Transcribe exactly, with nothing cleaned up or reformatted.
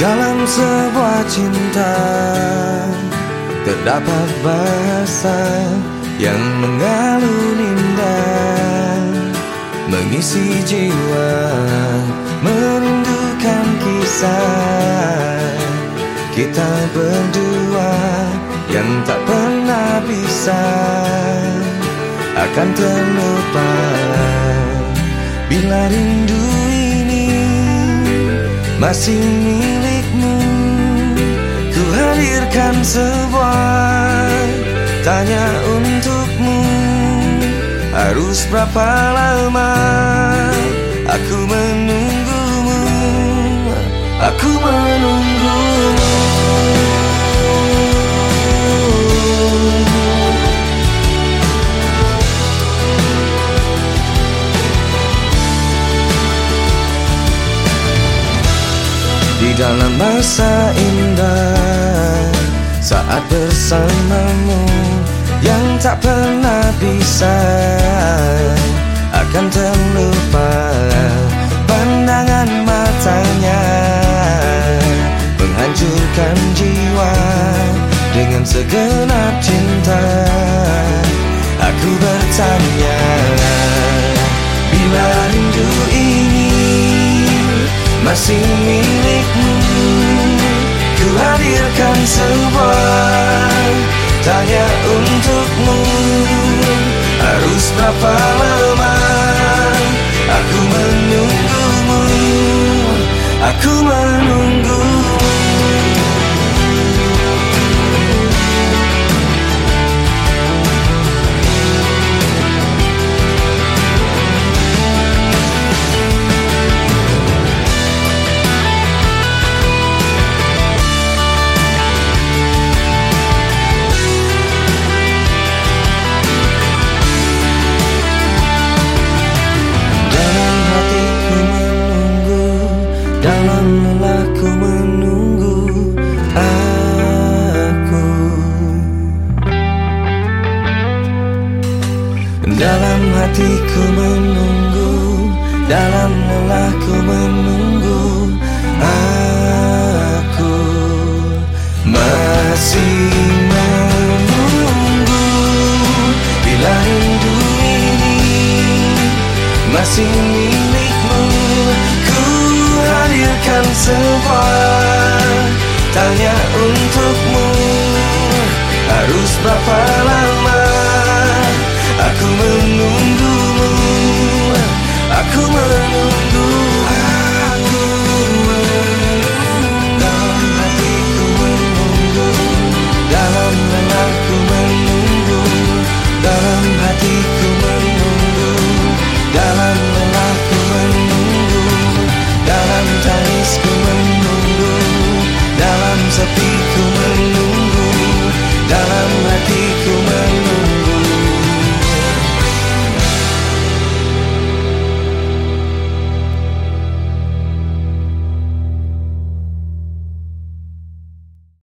Dalam sebuah cinta terdapat bahasa yang mengalun indah, mengisi jiwa, merindukan kisah kita berdua yang tak pernah bisa akan terlupa. Bila rindu ini masih milikmu, ku hadirkan sebuah tanya untukmu. Harus berapa lama aku menunggumu, aku menunggumu. Di dalam masa indah saat bersamamu yang tak pernah bisa akan terlupa. Pandangan matanya menghancurkan jiwa dengan segenap cinta. Aku bertanya, bila rindu ini masih milikmu, ku hadirkan sebuah tanya untukmu. Harus berapa lama aku menunggumu, aku menunggumu. Dalam lelahku menunggu aku, dalam hatiku menunggu, dalam lelahku menunggu aku. Masih menunggu bila rindu ini masih milikmu, hadirkan sebuah tanya untukmu. Harus berapa lama aku menunggumu, aku menunggu.